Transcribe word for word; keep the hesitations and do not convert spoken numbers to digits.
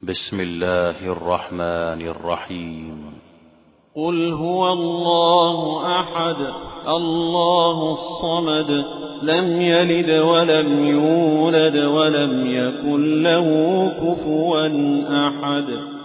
بسم الله الرحمن الرحيم. قل هو الله أحد الله الصمد لم يلد ولم يولد ولم يكن له كفوا أحد